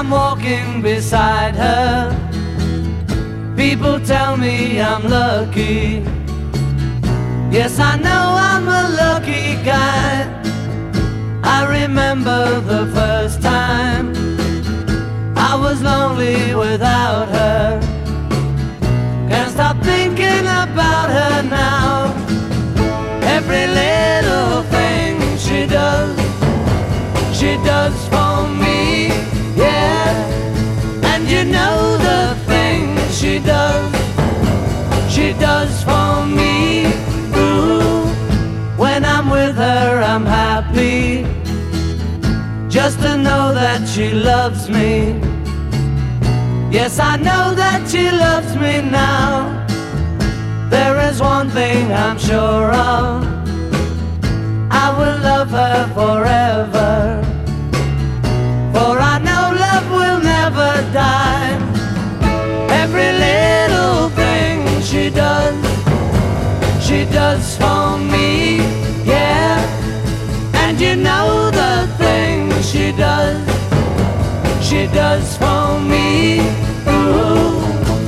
I'm walking beside her, people tell me I'm lucky. Yes, I know I'm a lucky guy. I remember the first time I was lonely without her. Can't stop thinking about her now. Every little thing she does for me, yeah. And you know the things she does for me. Ooh, when I'm with her I'm happy, just to know that she loves me. Yes, I know that she loves me now. There is one thing I'm sure of, I will love her forever. For I know love will never die. Every little thing she does for me, yeah. And you know the things she does for me. Ooh.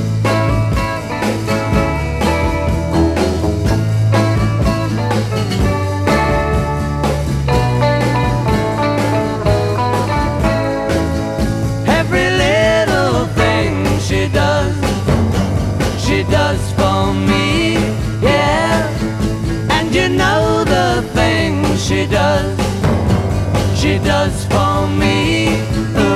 She does for me, yeah. And you know the things she does for me.